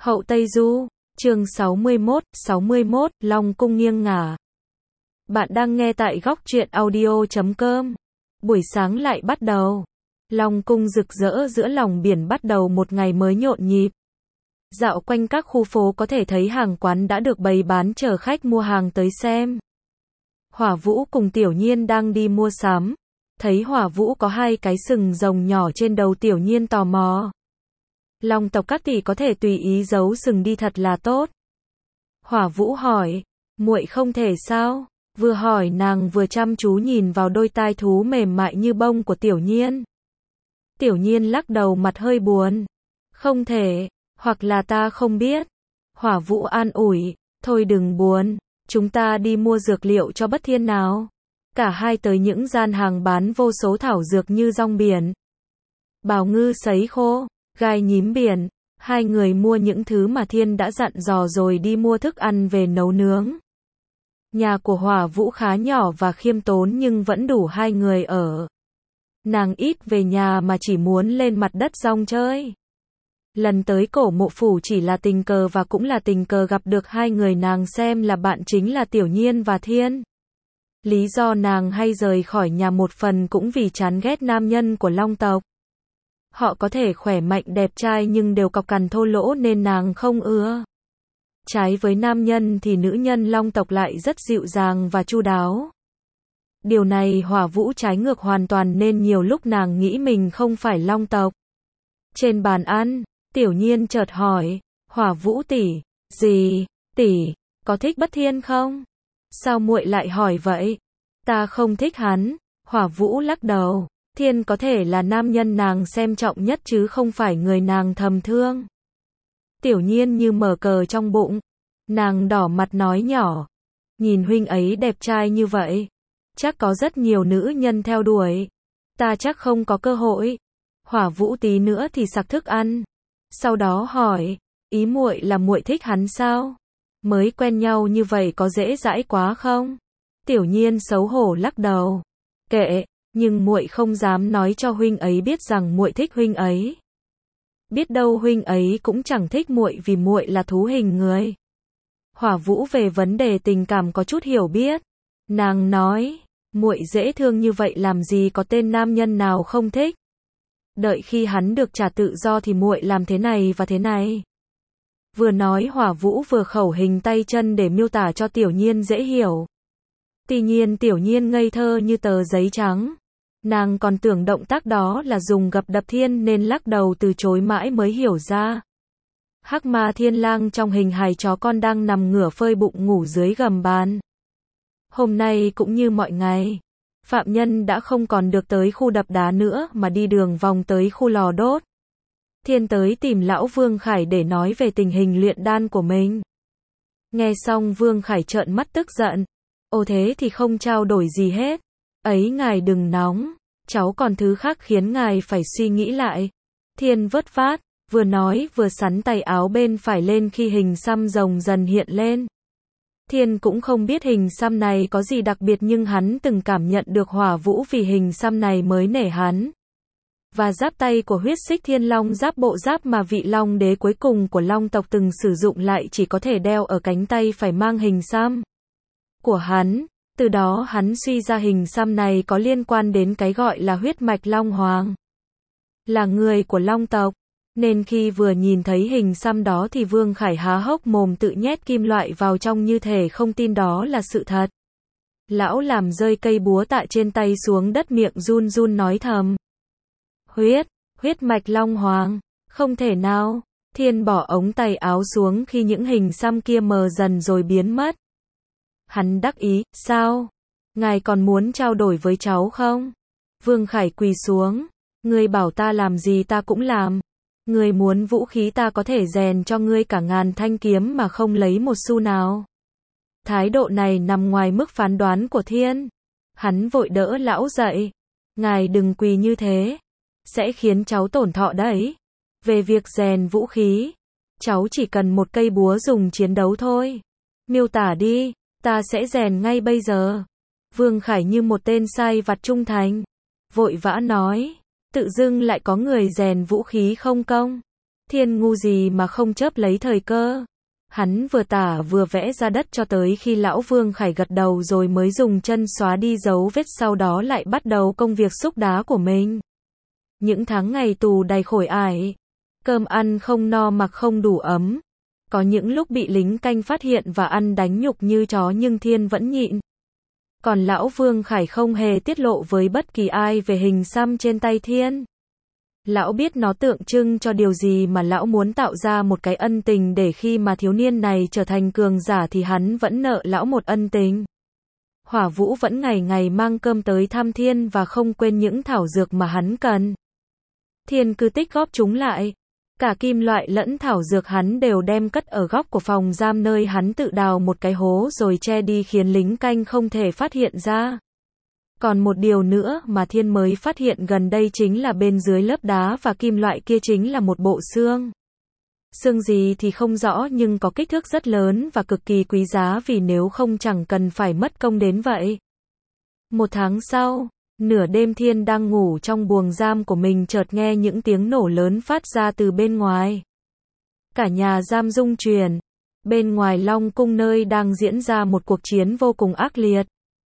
Hậu Tây Du, chương 61, Long cung nghiêng ngả. Bạn đang nghe tại góc truyện audio.com. Buổi sáng lại bắt đầu. Long cung rực rỡ giữa lòng biển bắt đầu một ngày mới nhộn nhịp. Dạo quanh các khu phố có thể thấy hàng quán đã được bày bán chờ khách mua hàng tới xem. Hỏa Vũ cùng Tiểu Nhiên đang đi mua sắm. Thấy Hỏa Vũ có hai cái sừng rồng nhỏ trên đầu, Tiểu Nhiên tò mò. Long tộc các tỷ có thể tùy ý giấu sừng đi thật là tốt. Hỏa Vũ hỏi, muội không thể sao? Vừa hỏi nàng vừa chăm chú nhìn vào đôi tai thú mềm mại như bông của Tiểu Nhiên. Tiểu Nhiên lắc đầu, mặt hơi buồn. Không thể, hoặc là ta không biết. Hỏa Vũ an ủi, thôi đừng buồn, chúng ta đi mua dược liệu cho Bất Thiên nào. Cả hai tới những gian hàng bán vô số thảo dược như rong biển, bào ngư sấy khô, gai nhím biển. Hai người mua những thứ mà Thiên đã dặn dò rồi đi mua thức ăn về nấu nướng. Nhà của Hỏa Vũ khá nhỏ và khiêm tốn nhưng vẫn đủ hai người ở. Nàng ít về nhà mà chỉ muốn lên mặt đất rong chơi. Lần tới Cổ Mộ Phủ chỉ là tình cờ, và cũng là tình cờ gặp được hai người nàng xem là bạn chính là Tiểu Nhiên và Thiên. Lý do nàng hay rời khỏi nhà một phần cũng vì chán ghét nam nhân của Long tộc. Họ có thể khỏe mạnh đẹp trai nhưng đều cọc cằn thô lỗ nên nàng không ưa. Trái với nam nhân thì nữ nhân Long tộc lại rất dịu dàng và chu đáo. Điều này Hỏa Vũ trái ngược hoàn toàn nên nhiều lúc nàng nghĩ mình không phải Long tộc. Trên bàn ăn, Tiểu Nhiên chợt hỏi, Hỏa Vũ tỷ, gì, tỷ, có thích Bất Thiên không? Sao muội lại hỏi vậy? Ta không thích hắn. Hỏa Vũ lắc đầu. Thiên có thể là nam nhân nàng xem trọng nhất chứ không phải người nàng thầm thương. Tiểu Nhiên như mở cờ trong bụng. Nàng đỏ mặt nói nhỏ, nhìn huynh ấy đẹp trai như vậy, chắc có rất nhiều nữ nhân theo đuổi. Ta chắc không có cơ hội. Hỏa Vũ tí nữa thì sặc thức ăn. Sau đó hỏi, ý muội là muội thích hắn sao? Mới quen nhau như vậy có dễ dãi quá không? Tiểu Nhiên xấu hổ lắc đầu. Kệ, nhưng muội không dám nói cho huynh ấy biết rằng muội thích huynh ấy. Biết đâu huynh ấy cũng chẳng thích muội vì muội là thú hình người. Hỏa Vũ về vấn đề tình cảm có chút hiểu biết. Nàng nói, muội dễ thương như vậy làm gì có tên nam nhân nào không thích. Đợi khi hắn được trả tự do thì muội làm thế này và thế này. Vừa nói Hỏa Vũ vừa khẩu hình tay chân để miêu tả cho Tiểu Nhiên dễ hiểu. Tuy nhiên Tiểu Nhiên ngây thơ như tờ giấy trắng. Nàng còn tưởng động tác đó là dùng gập đập Thiên nên lắc đầu từ chối mãi mới hiểu ra. Hắc Ma Thiên Lang trong hình hài chó con đang nằm ngửa phơi bụng ngủ dưới gầm bàn. Hôm nay cũng như mọi ngày, phạm nhân đã không còn được tới khu đập đá nữa mà đi đường vòng tới khu lò đốt. Thiên tới tìm lão Vương Khải để nói về tình hình luyện đan của mình. Nghe xong Vương Khải trợn mắt tức giận. Ồ, thế thì không trao đổi gì hết. Ấy, ngài đừng nóng, cháu còn thứ khác khiến ngài phải suy nghĩ lại. Thiên vớt vát, vừa nói vừa sắn tay áo bên phải lên khi hình xăm rồng dần hiện lên. Thiên cũng không biết hình xăm này có gì đặc biệt nhưng hắn từng cảm nhận được Hỏa Vũ vì hình xăm này mới nể hắn. Và giáp tay của huyết xích thiên long giáp, bộ giáp mà vị long đế cuối cùng của Long tộc từng sử dụng, lại chỉ có thể đeo ở cánh tay phải mang hình xăm của hắn. Từ đó hắn suy ra hình xăm này có liên quan đến cái gọi là huyết mạch Long Hoàng, là người của Long tộc. Nên khi vừa nhìn thấy hình xăm đó thì Vương Khải há hốc mồm, tự nhét kim loại vào trong như thể không tin đó là sự thật. Lão làm rơi cây búa tạ trên tay xuống đất, miệng run run nói thầm. Huyết mạch Long Hoàng, không thể nào. Thiên bỏ ống tay áo xuống khi những hình xăm kia mờ dần rồi biến mất. Hắn đắc ý, sao? Ngài còn muốn trao đổi với cháu không? Vương Khải quỳ xuống. Ngươi bảo ta làm gì ta cũng làm. Ngươi muốn vũ khí ta có thể rèn cho ngươi cả ngàn thanh kiếm mà không lấy một xu nào. Thái độ này nằm ngoài mức phán đoán của Thiên. Hắn vội đỡ lão dậy. Ngài đừng quỳ như thế, sẽ khiến cháu tổn thọ đấy. Về việc rèn vũ khí, cháu chỉ cần một cây búa dùng chiến đấu thôi. Miêu tả đi, ta sẽ rèn ngay bây giờ. Vương Khải như một tên sai vặt trung thành, vội vã nói. Tự dưng lại có người rèn vũ khí không công. Thiên ngu gì mà không chớp lấy thời cơ. Hắn vừa tả vừa vẽ ra đất cho tới khi lão Vương Khải gật đầu rồi mới dùng chân xóa đi dấu vết, sau đó lại bắt đầu công việc xúc đá của mình. Những tháng ngày tù đầy khổ ải, cơm ăn không no mặc không đủ ấm. Có những lúc bị lính canh phát hiện và ăn đánh nhục như chó nhưng Thiên vẫn nhịn. Còn lão Vương Khải không hề tiết lộ với bất kỳ ai về hình xăm trên tay Thiên. Lão biết nó tượng trưng cho điều gì mà lão muốn tạo ra một cái ân tình để khi mà thiếu niên này trở thành cường giả thì hắn vẫn nợ lão một ân tình. Hỏa Vũ vẫn ngày ngày mang cơm tới thăm Thiên và không quên những thảo dược mà hắn cần. Thiên cứ tích góp chúng lại. Cả kim loại lẫn thảo dược hắn đều đem cất ở góc của phòng giam nơi hắn tự đào một cái hố rồi che đi khiến lính canh không thể phát hiện ra. Còn một điều nữa mà Thiên mới phát hiện gần đây chính là bên dưới lớp đá và kim loại kia chính là một bộ xương. Xương gì thì không rõ nhưng có kích thước rất lớn và cực kỳ quý giá vì nếu không chẳng cần phải mất công đến vậy. Một tháng sau, nửa đêm Thiên đang ngủ trong buồng giam của mình chợt nghe những tiếng nổ lớn phát ra từ bên ngoài. Cả nhà giam rung chuyển. Bên ngoài Long Cung nơi đang diễn ra một cuộc chiến vô cùng ác liệt.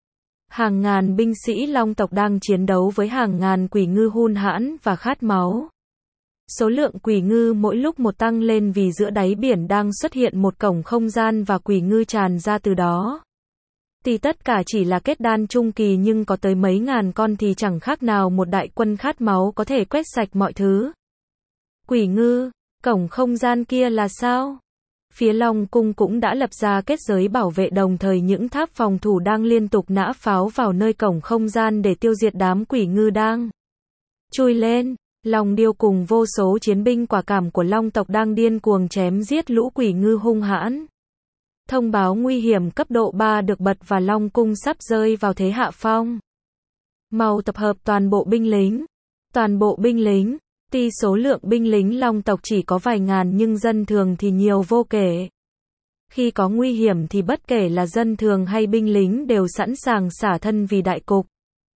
Hàng ngàn binh sĩ Long tộc đang chiến đấu với hàng ngàn quỷ ngư hun hãn và khát máu. Số lượng quỷ ngư mỗi lúc một tăng lên vì giữa đáy biển đang xuất hiện một cổng không gian và quỷ ngư tràn ra từ đó. Thì tất cả chỉ là kết đan trung kỳ nhưng có tới mấy ngàn con thì chẳng khác nào một đại quân khát máu có thể quét sạch mọi thứ. Quỷ ngư, cổng không gian kia là sao? Phía Long Cung cũng đã lập ra kết giới bảo vệ đồng thời những tháp phòng thủ đang liên tục nã pháo vào nơi cổng không gian để tiêu diệt đám quỷ ngư đang chui lên. Long Điêu cùng vô số chiến binh quả cảm của Long tộc đang điên cuồng chém giết lũ quỷ ngư hung hãn. Thông báo nguy hiểm cấp độ 3 được bật và Long Cung sắp rơi vào thế hạ phong. Mau tập hợp toàn bộ binh lính. Toàn bộ binh lính. Tuy số lượng binh lính Long tộc chỉ có vài ngàn nhưng dân thường thì nhiều vô kể. Khi có nguy hiểm thì bất kể là dân thường hay binh lính đều sẵn sàng xả thân vì đại cục.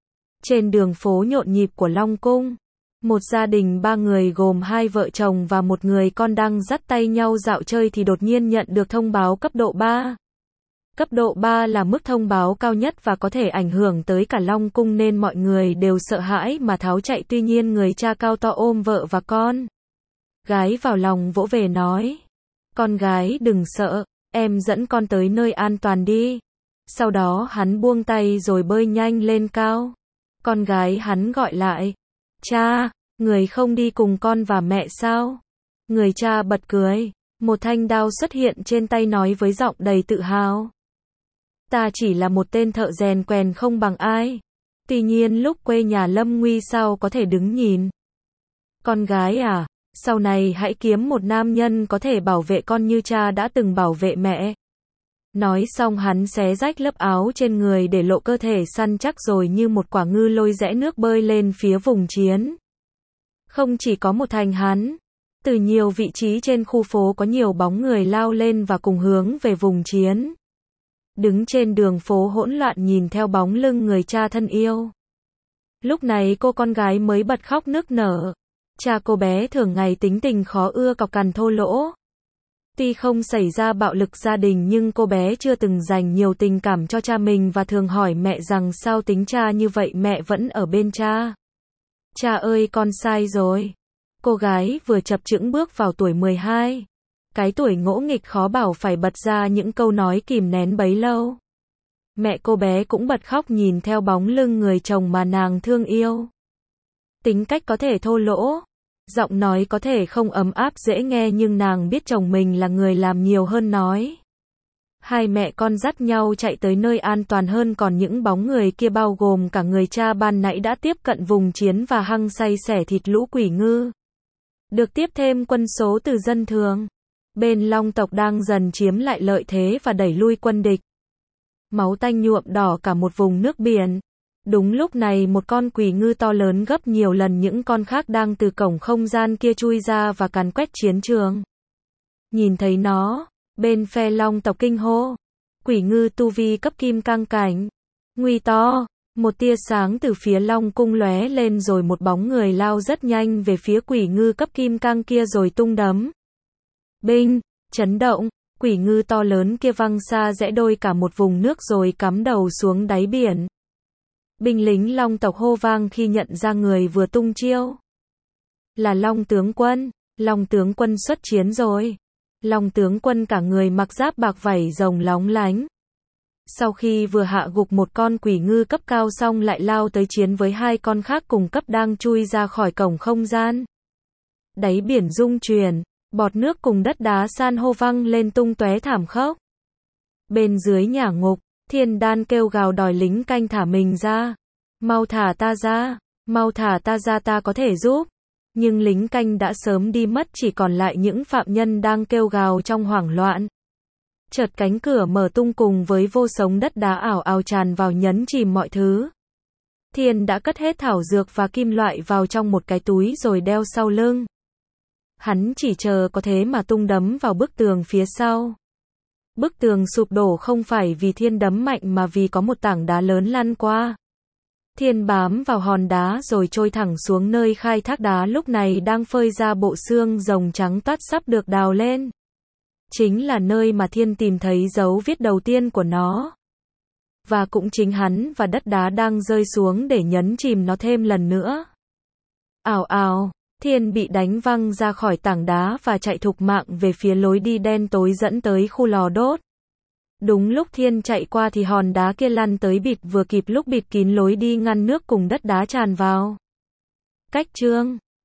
Trên đường phố nhộn nhịp của Long Cung, một gia đình 3 người gồm 2 vợ chồng và một người con đang dắt tay nhau dạo chơi thì đột nhiên nhận được thông báo cấp độ 3. Cấp độ 3 là mức thông báo cao nhất và có thể ảnh hưởng tới cả Long Cung nên mọi người đều sợ hãi mà tháo chạy, tuy nhiên người cha cao to ôm vợ và con gái vào lòng vỗ về nói: "Con gái đừng sợ, em dẫn con tới nơi an toàn đi." Sau đó hắn buông tay rồi bơi nhanh lên cao. Con gái hắn gọi lại: "Cha, người không đi cùng con và mẹ sao?" Người cha bật cười. Một thanh đao xuất hiện trên tay nói với giọng đầy tự hào: "Ta chỉ là một tên thợ rèn quèn không bằng ai. Tuy nhiên lúc quê nhà lâm nguy sao có thể đứng nhìn. Con gái à, sau này hãy kiếm một nam nhân có thể bảo vệ con như cha đã từng bảo vệ mẹ." Nói xong hắn xé rách lớp áo trên người để lộ cơ thể săn chắc rồi như một quả ngư lôi rẽ nước bơi lên phía vùng chiến. Không chỉ có một thành hắn, từ nhiều vị trí trên khu phố có nhiều bóng người lao lên và cùng hướng về vùng chiến. Đứng trên đường phố hỗn loạn nhìn theo bóng lưng người cha thân yêu. Lúc này cô con gái mới bật khóc nức nở. Cha cô bé thường ngày tính tình khó ưa, cọc cằn thô lỗ. Tuy không xảy ra bạo lực gia đình nhưng cô bé chưa từng dành nhiều tình cảm cho cha mình và thường hỏi mẹ rằng sao tính cha như vậy mẹ vẫn ở bên cha. "Cha ơi, con sai rồi." Cô gái vừa chập chững bước vào tuổi 12. Cái tuổi ngỗ nghịch khó bảo phải bật ra những câu nói kìm nén bấy lâu. Mẹ cô bé cũng bật khóc nhìn theo bóng lưng người chồng mà nàng thương yêu. Tính cách có thể thô lỗ, giọng nói có thể không ấm áp dễ nghe nhưng nàng biết chồng mình là người làm nhiều hơn nói. Hai mẹ con dắt nhau chạy tới nơi an toàn hơn, còn những bóng người kia bao gồm cả người cha ban nãy đã tiếp cận vùng chiến và hăng say xẻ thịt lũ quỷ ngư. Được tiếp thêm quân số từ dân thường. Bên Long tộc đang dần chiếm lại lợi thế và đẩy lui quân địch. Máu tanh nhuộm đỏ cả một vùng nước biển. Đúng lúc này một con quỷ ngư to lớn gấp nhiều lần những con khác đang từ cổng không gian kia chui ra và càn quét chiến trường. Nhìn thấy nó, bên phe Long tộc kinh hô. Quỷ ngư tu vi cấp kim cang cảnh. Nguy to. Một tia sáng từ phía Long cung lóe lên rồi một bóng người lao rất nhanh về phía quỷ ngư cấp kim cang kia rồi tung đấm. Binh, chấn động, quỷ ngư to lớn kia văng xa rẽ đôi cả một vùng nước rồi cắm đầu xuống đáy biển. Binh lính Long tộc hô vang khi nhận ra người vừa tung chiêu. Là Long tướng quân, Long tướng quân xuất chiến rồi. Long tướng quân cả người mặc giáp bạc vảy rồng lóng lánh. Sau khi vừa hạ gục một con quỷ ngư cấp cao xong lại lao tới chiến với hai con khác cùng cấp đang chui ra khỏi cổng không gian. Đáy biển rung chuyển, bọt nước cùng đất đá san hô văng lên tung tóe thảm khốc. Bên dưới nhà ngục, Thiên Đan kêu gào đòi lính canh thả mình ra. Mau thả ta ra, mau thả ta ra ta có thể giúp. Nhưng lính canh đã sớm đi mất chỉ còn lại những phạm nhân đang kêu gào trong hoảng loạn. Chợt cánh cửa mở tung cùng với vô số đất đá ảo ảo tràn vào nhấn chìm mọi thứ. Thiên đã cất hết thảo dược và kim loại vào trong một cái túi rồi đeo sau lưng. Hắn chỉ chờ có thế mà tung đấm vào bức tường phía sau. Bức tường sụp đổ không phải vì Thiên đấm mạnh mà vì có một tảng đá lớn lăn qua. Thiên bám vào hòn đá rồi trôi thẳng xuống nơi khai thác đá lúc này đang phơi ra bộ xương rồng trắng toát sắp được đào lên. Chính là nơi mà Thiên tìm thấy dấu viết đầu tiên của nó. Và cũng chính hắn và đất đá đang rơi xuống để nhấn chìm nó thêm lần nữa. Ào ào, Thiên bị đánh văng ra khỏi tảng đá và chạy thục mạng về phía lối đi đen tối dẫn tới khu lò đốt. Đúng lúc Thiên chạy qua thì hòn đá kia lăn tới bịt vừa kịp lúc bịt kín lối đi ngăn nước cùng đất đá tràn vào. Cách chương